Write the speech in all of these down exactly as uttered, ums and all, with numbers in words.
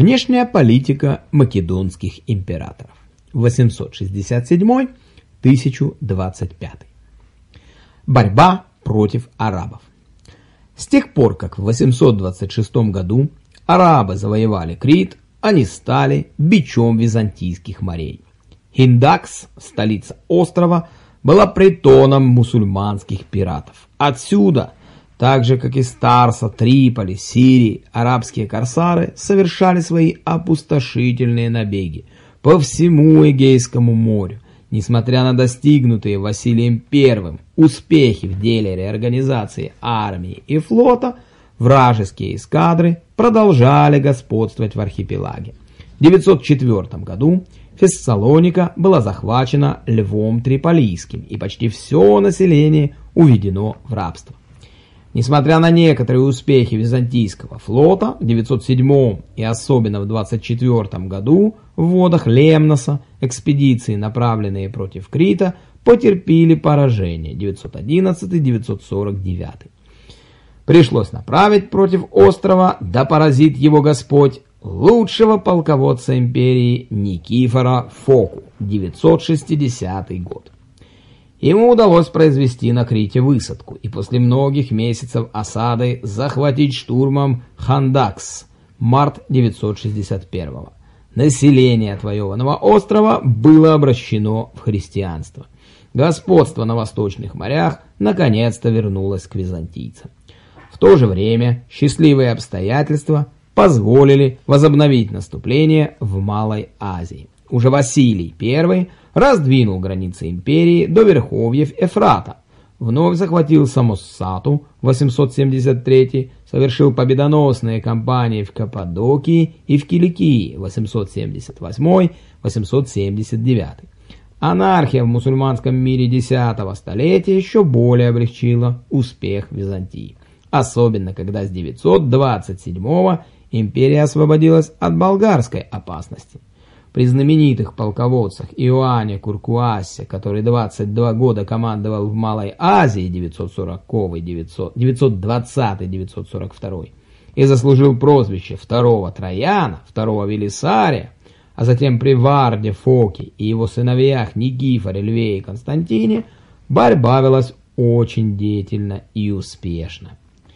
Внешняя политика македонских императоров. восемьсот шестьдесят седьмой — тысяча двадцать пятый. Борьба против арабов. С тех пор, как в восемьсот двадцать шестом году арабы завоевали Крит, они стали бичом византийских морей. Хиндакс, столица острова, была притоном мусульманских пиратов. Отсюда, так же как и с Тарса, Триполи, Сирии, арабские корсары совершали свои опустошительные набеги по всему Эгейскому морю. Несмотря на достигнутые Василием Первым успехи в деле реорганизации армии и флота, вражеские эскадры продолжали господствовать в архипелаге. В девятьсот четвёртом году Фессалоника была захвачена Львом Триполийским, и почти все население уведено в рабство. Несмотря на некоторые успехи византийского флота, в девятьсот седьмом и особенно в двадцать четвёртом году в водах Лемноса экспедиции, направленные против Крита, потерпели поражение. девятьсот одиннадцатый — девятьсот сорок девятый. Пришлось направить против острова, да поразит его Господь, лучшего полководца империи Никифора Фоку, девятьсот шестидесятый год. Ему удалось произвести на Крите высадку и после многих месяцев осады захватить штурмом Хандакс, март девятьсот шестьдесят первого. Население отвоеванного острова было обращено в христианство. Господство на восточных морях наконец-то вернулось к византийцам. В то же время счастливые обстоятельства позволили возобновить наступление в Малой Азии. Уже Василий Первый раздвинул границы империи до верховьев Эфрата, вновь захватил Самоссату, восемьсот семьдесят третий, совершил победоносные кампании в Каппадокии и в Киликии, восемьсот семьдесят восьмой — восемьсот семьдесят девятый. Анархия в мусульманском мире десятого столетия еще более облегчила успех Византии, особенно когда с девятьсот двадцать седьмого империя освободилась от болгарской опасности. При знаменитых полководцах Иоанне Куркуасе, который двадцать два года командовал в Малой Азии девятьсот сороковый — девятьсот двадцатый — девятьсот сорок второй и заслужил прозвище второго Трояна, второго Велисария, а затем при Варде Фоке и его сыновьях Никифоре, Льве и Константине, борьба велась очень деятельно и успешно.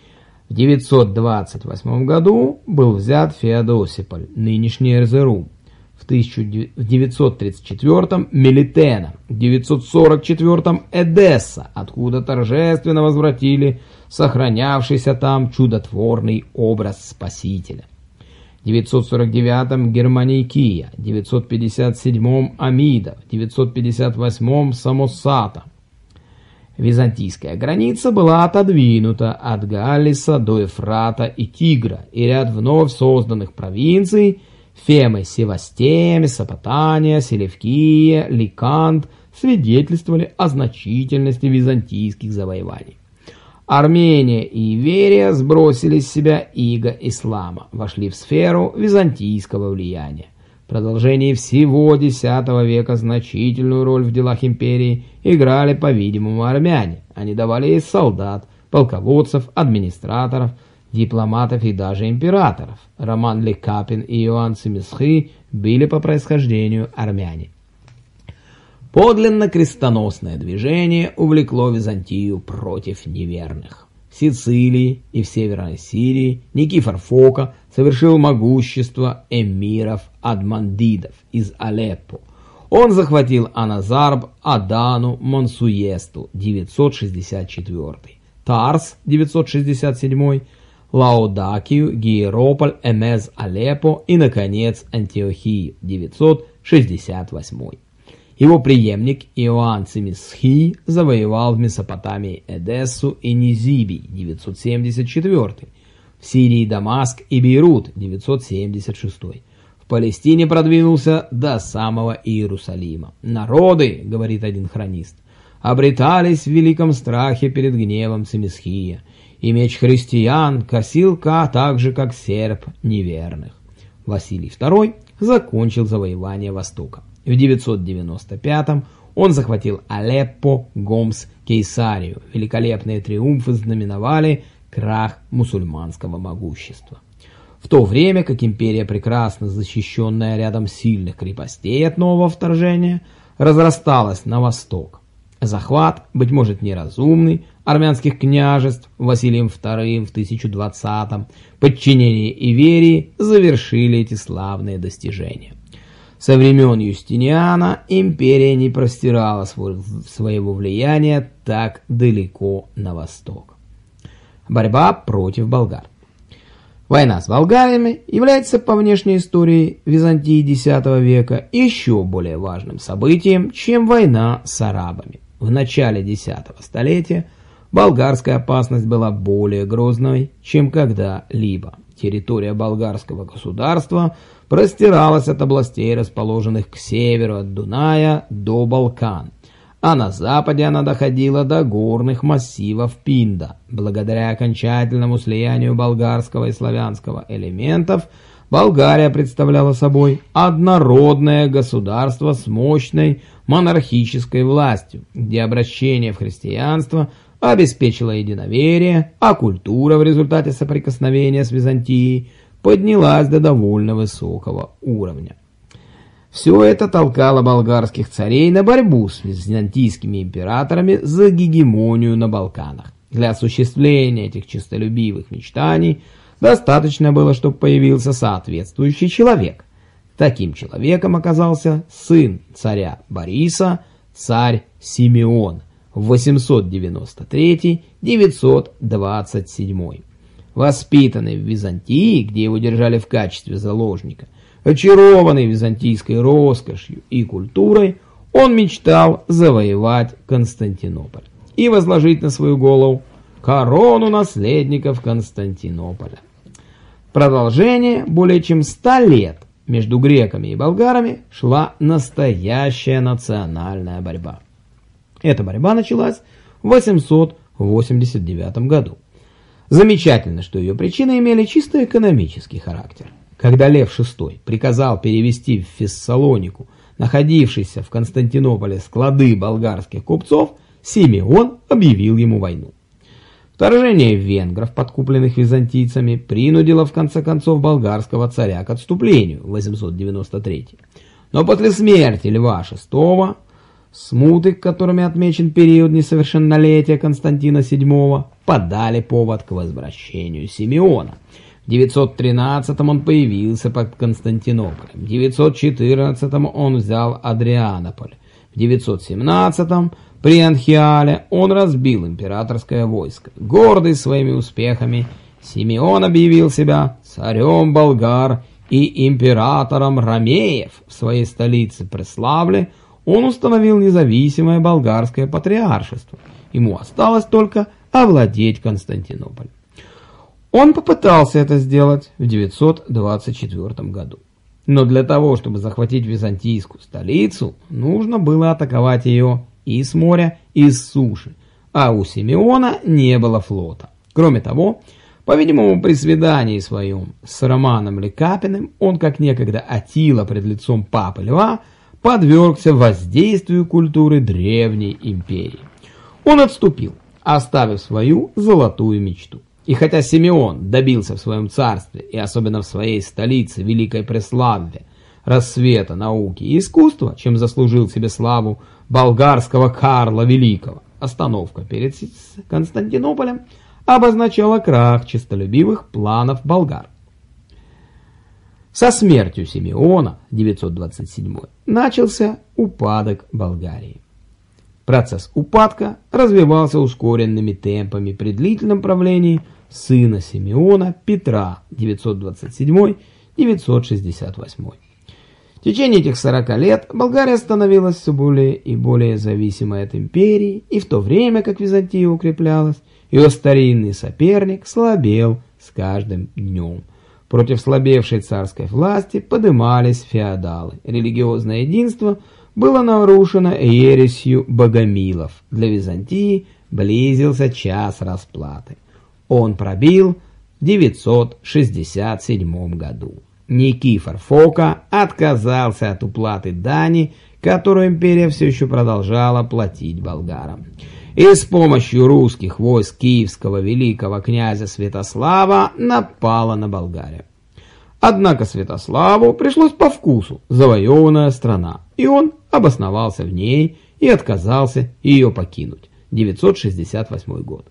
В девятьсот двадцать восьмом году был взят Феодосиполь, нынешний Эрзерум. В девятьсот тридцать четвёртом Мелитена, в девятьсот сорок четвёртом Эдесса, откуда торжественно возвратили сохранявшийся там чудотворный образ Спасителя. В девятьсот сорок девятом Германикия, в девятьсот пятьдесят седьмом Амида, в девятьсот пятьдесят восьмом Самосата. Византийская граница была отодвинута от Галлиса до Эфрата и Тигра, и ряд вновь созданных провинций Фемы, Севастия, Месопотамия, Селевкия, Ликант свидетельствовали о значительности византийских завоеваний. Армения и Иверия сбросили с себя иго ислама, вошли в сферу византийского влияния. В продолжении всего X века значительную роль в делах империи играли, по-видимому, армяне. Они давали ей солдат, полководцев, администраторов, дипломатов и даже императоров. Роман Лекапин и Иоанн Цимисхий были по происхождению армяне. Подлинно крестоносное движение увлекло Византию против неверных. В Сицилии и в Северной Сирии Никифор Фока совершил могущество эмиров-адмандидов из Алеппо. Он захватил Аназарб, Адану, Мансуесту, девятьсот шестьдесят четвёртый, Тарс, девятьсот шестьдесят седьмой, Лаодакию, Гиерополь, Эмез, Алеппо и, наконец, Антиохию, девятьсот шестьдесят восьмой. Его преемник Иоанн Цимисхий завоевал в Месопотамии Эдессу и Низибий, девятьсот семьдесят четвёртый, в Сирии Дамаск и Бейрут, девятьсот семьдесят шестой. В Палестине продвинулся до самого Иерусалима. «Народы, — говорит один хронист, — обретались в великом страхе перед гневом Цимисхия, и меч христиан косил так же, как серп неверных». Василий Второй закончил завоевание Востока. В девятьсот девяносто пятом он захватил Алеппо, Гомс, Кейсарию. Великолепные триумфы знаменовали крах мусульманского могущества. в то время как империя, прекрасно защищенная рядом сильных крепостей от нового вторжения, разрасталась на восток. Захват, быть может неразумный, армянских княжеств Василием вторым в тысяча двадцатом, подчинение Иверии завершили эти славные достижения. Со времен Юстиниана империя не простирала свой, своего влияния так далеко на восток. Борьба против болгар. Война с болгарами является по внешней истории Византии X века еще более важным событием, чем война с арабами. В начале X столетия болгарская опасность была более грозной, чем когда-либо. Территория болгарского государства простиралась от областей, расположенных к северу от Дуная, до Балкан, а на западе она доходила до горных массивов Пинда. Благодаря окончательному слиянию болгарского и славянского элементов, Болгария представляла собой однородное государство с мощной монархической властью, где обращение в христианство обеспечило единоверие, а культура в результате соприкосновения с Византией поднялась до довольно высокого уровня. Все это толкало болгарских царей на борьбу с византийскими императорами за гегемонию на Балканах. Для осуществления этих честолюбивых мечтаний достаточно было, чтобы появился соответствующий человек. Таким человеком оказался сын царя Бориса, царь Симеон, в восемьсот девяносто третий — девятьсот двадцать седьмой. Воспитанный в Византии, где его держали в качестве заложника, очарованный византийской роскошью и культурой, он мечтал завоевать Константинополь и возложить на свою голову корону наследников Константинополя. Продолжение более чем ста лет между греками и болгарами шла настоящая национальная борьба. Эта борьба началась в восемьсот восемьдесят девятом году. Замечательно, что ее причины имели чисто экономический характер. Когда Лев шестой приказал перевести в Фессалонику находившиеся в Константинополе склады болгарских купцов, Симеон объявил ему войну. Вторжение венгров, подкупленных византийцами, принудило в конце концов болгарского царя к отступлению в восемьсот девяносто третьем. Но после смерти Льва шестого, смуты, которыми отмечен период несовершеннолетия Константина седьмого, подали повод к возвращению Симеона. В девятьсот тринадцатом он появился под Константинополем, в девятьсот четырнадцатом он взял Адрианополь, в девятьсот семнадцатом при Анхиале он разбил императорское войско. Гордый своими успехами, Симеон объявил себя царем болгар и императором ромеев. В своей столице Преславле он установил независимое болгарское патриаршество. Ему осталось только овладеть Константинополем. Он попытался это сделать в девятьсот двадцать четвёртом году. Но для того, чтобы захватить византийскую столицу, нужно было атаковать ее и с моря, и с суши, а у Симеона не было флота. Кроме того, по-видимому, при свидании своем с Романом Лекапиным, он, как некогда Аттила пред лицом папы Льва, подвергся воздействию культуры древней империи. Он отступил, оставив свою золотую мечту. И хотя Симеон добился в своем царстве, и особенно в своей столице, Великой Преславле, рассвета науки и искусства, чем заслужил себе славу болгарского Карла Великого, остановка перед Константинополем обозначала крах честолюбивых планов болгар. Со смертью Симеона, девятьсот двадцать седьмой, начался упадок Болгарии. Процесс упадка развивался ускоренными темпами при длительном правлении сына Симеона Петра, девятьсот двадцать седьмой — девятьсот шестьдесят восьмой. В течение этих сорока лет Болгария становилась все более и более зависимой от империи, и в то время как Византия укреплялась, ее старинный соперник слабел с каждым днем. Против слабевшей царской власти подымались феодалы. Религиозное единство было нарушено ересью богомилов. Для Византии близился час расплаты. Он пробил в девятьсот шестьдесят седьмом году. Никифор Фока отказался от уплаты дани, которую империя все еще продолжала платить болгарам. И с помощью русских войск киевского великого князя Святослава напала на Болгарию. Однако Святославу пришлось по вкусу завоеванная страна, и он обосновался в ней и отказался ее покинуть. девятьсот шестьдесят восьмой год.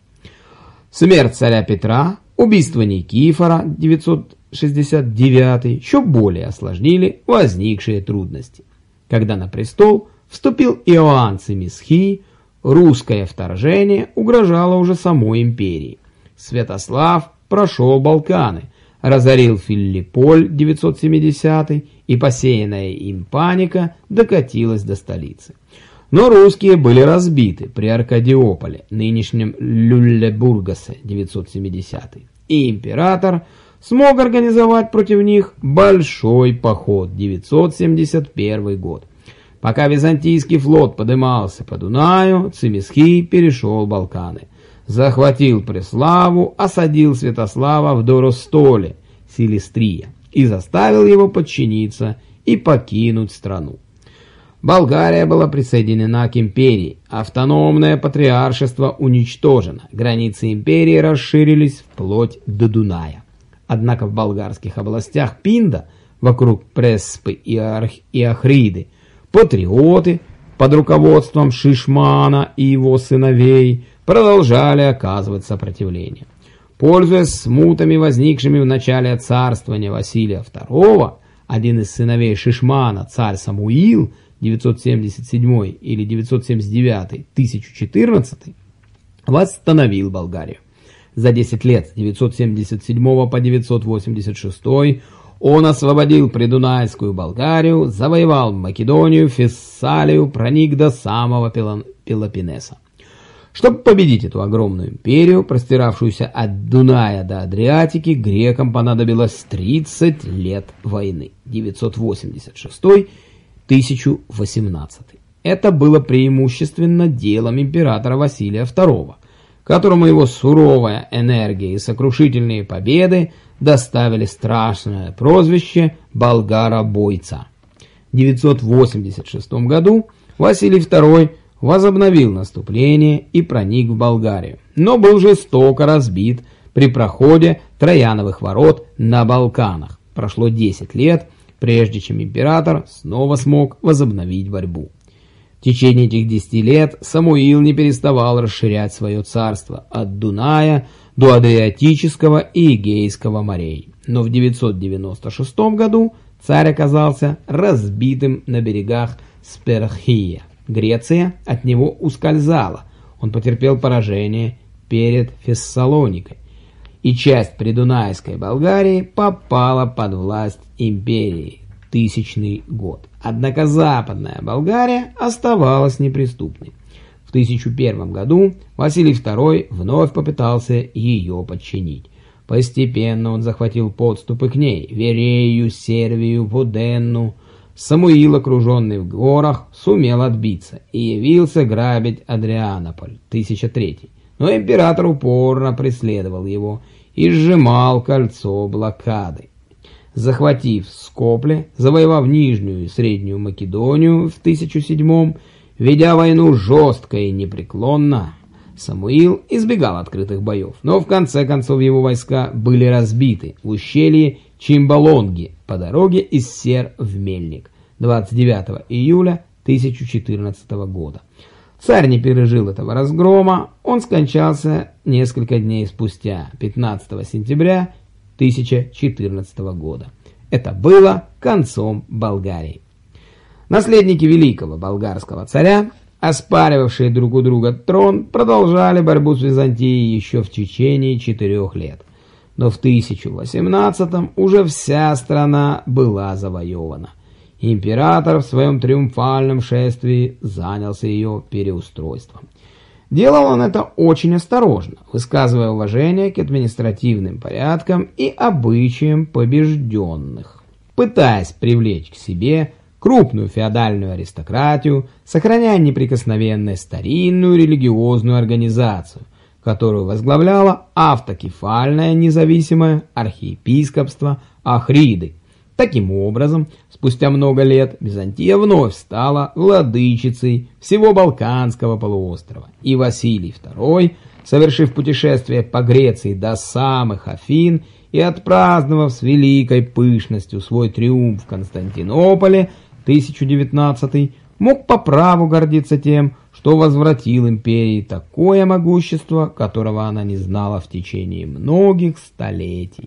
Смерть царя Петра, убийство Никифора, девятьсот шестьдесят девятый, еще более осложнили возникшие трудности. Когда на престол вступил Иоанн Цимисхий, русское вторжение угрожало уже самой империи. Святослав прошел Балканы, разорил Филипполь девятьсот семидесятый, и посеянная им паника докатилась до столицы. Но русские были разбиты при Аркадиополе, нынешнем Люллебургасе, девятьсот семидесятый, и император смог организовать против них большой поход, девятьсот семьдесят первый год. Пока византийский флот подымался по Дунаю, Цимисхий перешел Балканы, захватил Преславу, осадил Святослава в Доростоле, Силистрия, и заставил его подчиниться и покинуть страну. Болгария была присоединена к империи, автономное патриаршество уничтожено, границы империи расширились вплоть до Дуная. Однако в болгарских областях Пинда, вокруг Преспы и, Ах... и Ахриды, патриоты под руководством Шишмана и его сыновей продолжали оказывать сопротивление. Пользуясь смутами, возникшими в начале царствования Василия второго, один из сыновей Шишмана, царь Самуил, девятьсот семьдесят седьмой или девятьсот семьдесят девятый — тысяча четырнадцатый, восстановил Болгарию. За десять лет с девятьсот семьдесят седьмого по девятьсот восемьдесят шестой он освободил Придунайскую Болгарию, завоевал Македонию, Фессалию, проник до самого Пелопоннеса. Чтобы победить эту огромную империю, простиравшуюся от Дуная до Адриатики, грекам понадобилось тридцать лет войны, девятьсот восемьдесят шестой — тысяча восемнадцатый. Это было преимущественно делом императора Василия второго, которому его суровая энергия и сокрушительные победы доставили страшное прозвище «Болгара-бойца». В девятьсот восемьдесят шестом году Василий второй возобновил наступление и проник в Болгарию, но был жестоко разбит при проходе Трояновых ворот на Балканах. Прошло десять лет, прежде чем император снова смог возобновить борьбу. В течение этих десяти лет Самуил не переставал расширять свое царство от Дуная до Адриатического и Эгейского морей. Но в девятьсот девяносто шестом году царь оказался разбитым на берегах Сперхия. Греция от него ускользала, он потерпел поражение перед Фессалоникой, и часть Придунайской Болгарии попала под власть империи. Тысячный год. Однако Западная Болгария оставалась неприступной. В тысяча первом году Василий второй вновь попытался ее подчинить. Постепенно он захватил подступы к ней: Верею, Сервию, Воденну. Самуил, окруженный в горах, сумел отбиться и явился грабить Адрианополь, тысяча третий. Но император упорно преследовал его и сжимал кольцо блокады. Захватив Скопле, завоевав Нижнюю и Среднюю Македонию в тысяча седьмом, ведя войну жестко и непреклонно, Самуил избегал открытых боев, но в конце концов его войска были разбиты в ущелье Чимбалонги по дороге из Сер в Мельник двадцать девятого июля тысяча четырнадцатого года. Царь не пережил этого разгрома, он скончался несколько дней спустя, пятнадцатого сентября тысяча четырнадцатого года. Это было концом Болгарии. Наследники великого болгарского царя, оспаривавшие друг у друга трон, продолжали борьбу с Византией еще в течение четырех лет. Но в тысяча восемнадцатом уже вся страна была завоевана. Император в своем триумфальном шествии занялся ее переустройством. Делал он это очень осторожно, высказывая уважение к административным порядкам и обычаям побежденных, пытаясь привлечь к себе крупную феодальную аристократию, сохраняя неприкосновенной старинную религиозную организацию, которую возглавляло автокефальное независимое архиепископство Ахриды. Таким образом, спустя много лет Византия вновь стала владычицей всего Балканского полуострова, и Василий второй, совершив путешествие по Греции до самых Афин и отпраздновав с великой пышностью свой триумф в Константинополе тысяча девятнадцатый, мог по праву гордиться тем, что возвратил империи такое могущество, которого она не знала в течение многих столетий.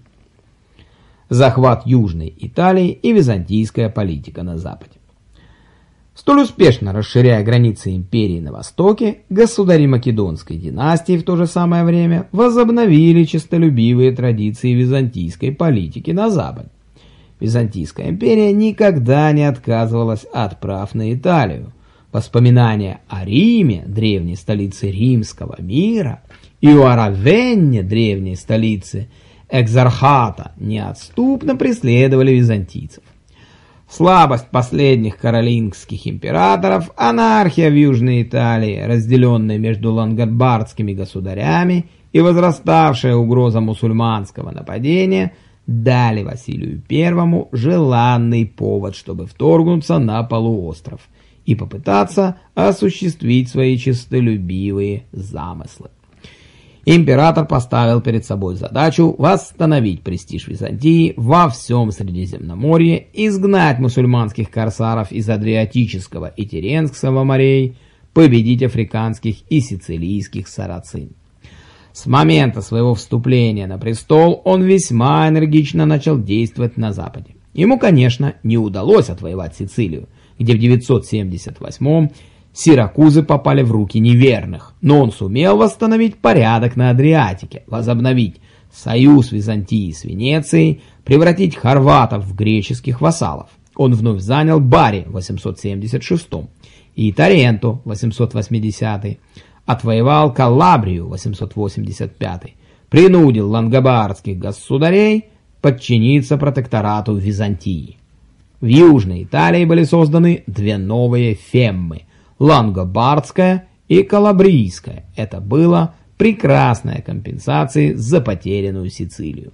Захват Южной Италии и византийская политика на Западе. Столь успешно расширяя границы империи на востоке, государи Македонской династии в то же самое время возобновили честолюбивые традиции византийской политики на западе. Византийская империя никогда не отказывалась от прав на Италию. Воспоминания о Риме, древней столице римского мира, и о Равенне, древней столице Экзархата, неотступно преследовали византийцев. Слабость последних каролингских императоров, анархия в Южной Италии, разделенная между лангобардскими государями, и возраставшая угроза мусульманского нападения дали Василию Первому желанный повод, чтобы вторгнуться на полуостров и попытаться осуществить свои честолюбивые замыслы. Император поставил перед собой задачу восстановить престиж Византии во всем Средиземноморье, изгнать мусульманских корсаров из Адриатического и Тиренского морей, победить африканских и сицилийских сарацин. С момента своего вступления на престол он весьма энергично начал действовать на Западе. Ему, конечно, не удалось отвоевать Сицилию, где в девятьсот семьдесят восьмом Сиракузы попали в руки неверных, но он сумел восстановить порядок на Адриатике, возобновить союз Византии с Венецией, превратить хорватов в греческих вассалов. Он вновь занял Бари в восемьсот семьдесят шестом и Таренту в восемьсот восьмидесятом, отвоевал Калабрию в восемьсот восемьдесят пятом, принудил лангобардских государей подчиниться протекторату Византии. В Южной Италии были созданы две новые феммы – Лангобардская и Калабрийская. Это было прекрасной компенсацией за потерянную Сицилию.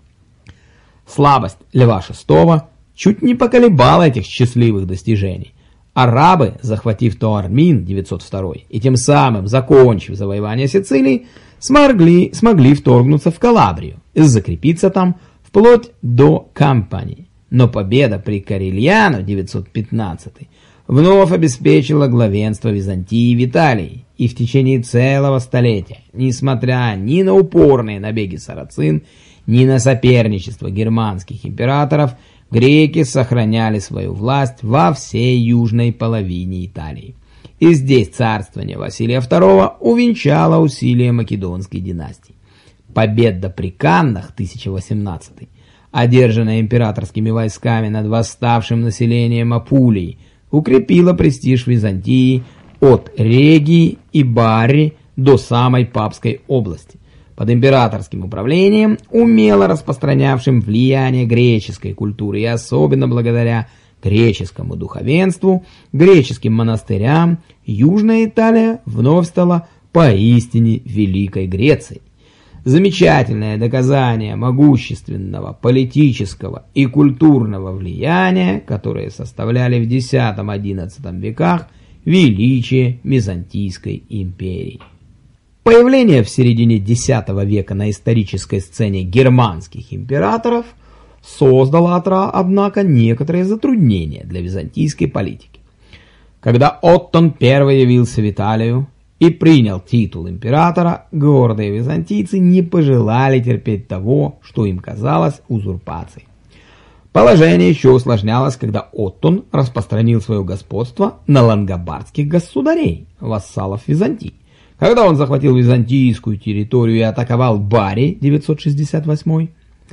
Слабость Льва шестого чуть не поколебала этих счастливых достижений. Арабы, захватив Таурмин девятьсот второй и тем самым закончив завоевание Сицилии, смогли, смогли вторгнуться в Калабрию и закрепиться там вплоть до Кампании. Но победа при Корильяно девятьсот пятнадцатом вновь обеспечила главенство Византии в Италии, и в течение целого столетия, несмотря ни на упорные набеги сарацин, ни на соперничество германских императоров, греки сохраняли свою власть во всей южной половине Италии. И здесь царствование Василия Второго увенчало усилия Македонской династии. Победа при Каннах тысяча восемнадцатый, одержанная императорскими войсками над восставшим населением Апулии, укрепила престиж Византии от Регии и Бари до самой Папской области. Под императорским управлением, умело распространявшим влияние греческой культуры и особенно благодаря греческому духовенству, греческим монастырям, Южная Италия вновь стала поистине Великой Грецией. Замечательное доказание могущественного политического и культурного влияния, которые составляли в десятом-одиннадцатом веках величие Византийской империи. Появление в середине десятого века на исторической сцене германских императоров создало, однако, некоторые затруднения для византийской политики. Когда Оттон первый явился в Италию и принял титул императора, гордые византийцы не пожелали терпеть того, что им казалось узурпацией. Положение еще усложнялось, когда Оттон распространил свое господство на лангобардских государей, вассалов Византии. Когда он захватил византийскую территорию и атаковал Бари девятьсот шестьдесят восьмой,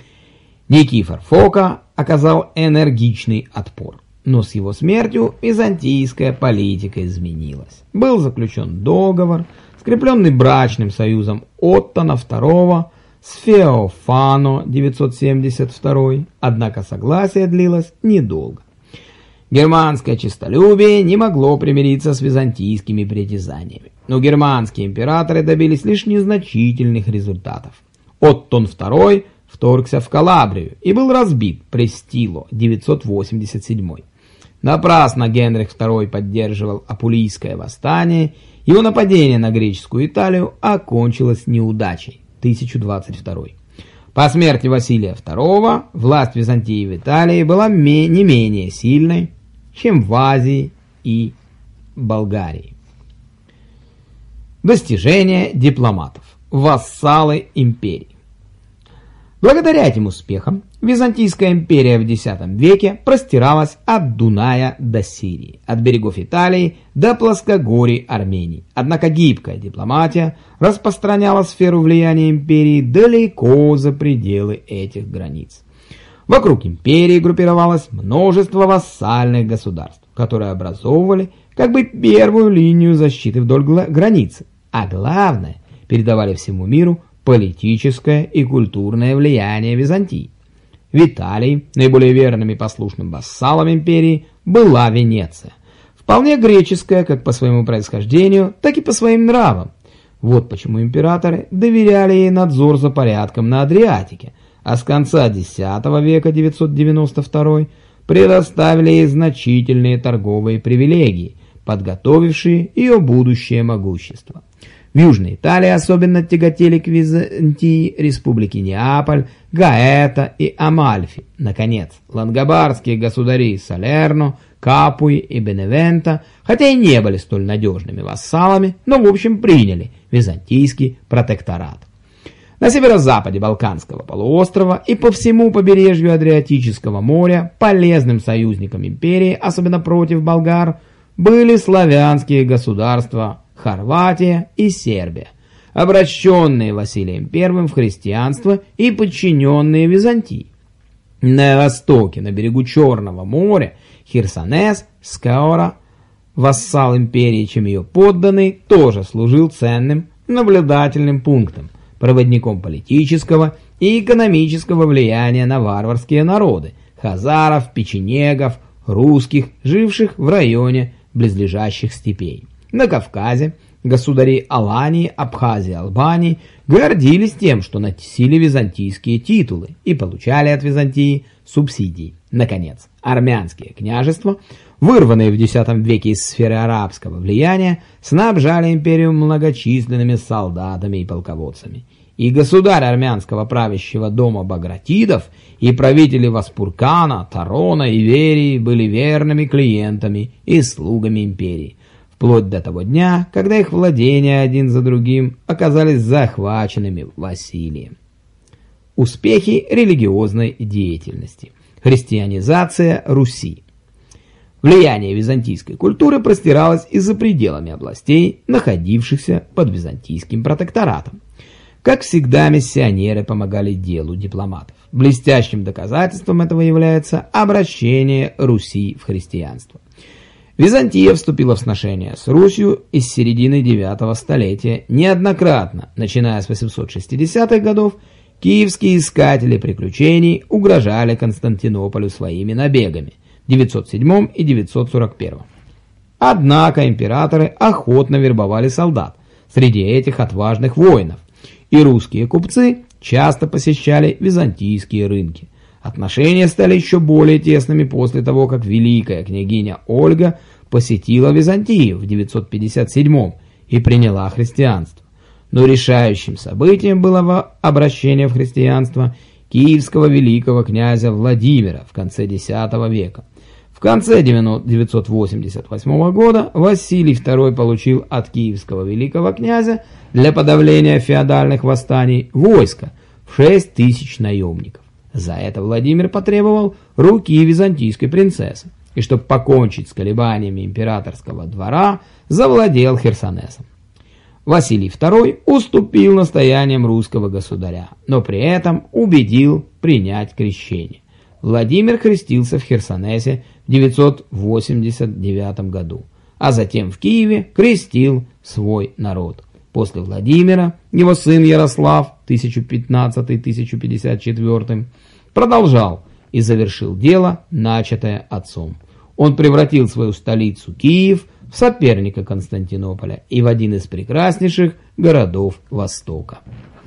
Никифор Фока оказал энергичный отпор. Но с его смертью византийская политика изменилась. Был заключен договор, скрепленный брачным союзом Оттона второго с Феофано девятьсот семьдесят второй, однако согласие длилось недолго. Германское честолюбие не могло примириться с византийскими притязаниями, но германские императоры добились лишь незначительных результатов. Оттон второй вторгся в Калабрию и был разбит при Стило девятьсот восемьдесят седьмой. Напрасно Генрих второй поддерживал Апулийское восстание, его нападение на греческую Италию окончилось неудачей тысяча двадцать второй. По смерти Василия второго власть Византии в Италии была не менее сильной, чем в Азии и Болгарии. Достижения дипломатов. Вассалы империи. Благодаря этим успехам Византийская империя в десятом веке простиралась от Дуная до Сирии, от берегов Италии до плоскогорий Армении. Однако гибкая дипломатия распространяла сферу влияния империи далеко за пределы этих границ. Вокруг империи группировалось множество вассальных государств, которые образовывали как бы первую линию защиты вдоль границы, а главное, передавали всему миру политическое и культурное влияние Византии. В Италии наиболее верным и послушным вассалом империи была Венеция, вполне греческая как по своему происхождению, так и по своим нравам. Вот почему императоры доверяли ей надзор за порядком на Адриатике, а с конца десятого века девятьсот девяносто второй предоставили ей значительные торговые привилегии, подготовившие ее будущее могущество. В Южной Италии особенно тяготели к Византии республики Неаполь, Гаэта и Амальфи. Наконец, лангобардские государи Салерно, Капуи и Беневенто, хотя и не были столь надежными вассалами, но в общем приняли византийский протекторат. На северо-западе Балканского полуострова и по всему побережью Адриатического моря полезным союзником империи, особенно против болгар, были славянские государства Хорватия и Сербия, обращенные Василием Первым в христианство и подчиненные Византии. На востоке, на берегу Черного моря, Херсонес, Скоро, вассал империи, чем ее подданный, тоже служил ценным наблюдательным пунктом, проводником политического и экономического влияния на варварские народы – хазаров, печенегов, русских, живших в районе близлежащих степей. На Кавказе государи Алании, Абхазии, Албании гордились тем, что носили византийские титулы и получали от Византии субсидии. Наконец, армянские княжества, вырванные в десятом веке из сферы арабского влияния, снабжали империю многочисленными солдатами и полководцами. И государь армянского правящего дома Багратидов, и правители Васпуркана, Тарона и Верии были верными клиентами и слугами империи, вплоть до того дня, когда их владения один за другим оказались захваченными Василием. Успехи религиозной деятельности. Христианизация Руси. Влияние византийской культуры простиралось и за пределами областей, находившихся под византийским протекторатом. Как всегда, миссионеры помогали делу дипломатов. Блестящим доказательством этого является обращение Руси в христианство. Византия вступила в сношения с Русью из середины девятого столетия неоднократно. Начиная с восемьсот шестидесятых годов, киевские искатели приключений угрожали Константинополю своими набегами в девятьсот седьмом и девятьсот сорок первом. Однако императоры охотно вербовали солдат среди этих отважных воинов, и русские купцы часто посещали византийские рынки. Отношения стали еще более тесными после того, как великая княгиня Ольга посетила Византию в девятьсот пятьдесят седьмом и приняла христианство. Но решающим событием было обращение в христианство киевского великого князя Владимира в конце десятого века. В конце девятьсот восемьдесят восьмого года Василий второй получил от киевского великого князя для подавления феодальных восстаний войско в шесть тысяч наемников. За это Владимир потребовал руки византийской принцессы, и чтобы покончить с колебаниями императорского двора, завладел Херсонесом. Василий второй уступил настояниям русского государя, но при этом убедил принять крещение. Владимир крестился в Херсонесе в девятьсот восемьдесят девятом году, а затем в Киеве крестил свой народ. После Владимира его сын Ярослав тысяча пятнадцатый — тысяча пятьдесят четвёртый продолжал и завершил дело, начатое отцом. Он превратил свою столицу Киев в соперника Константинополя и в один из прекраснейших городов Востока.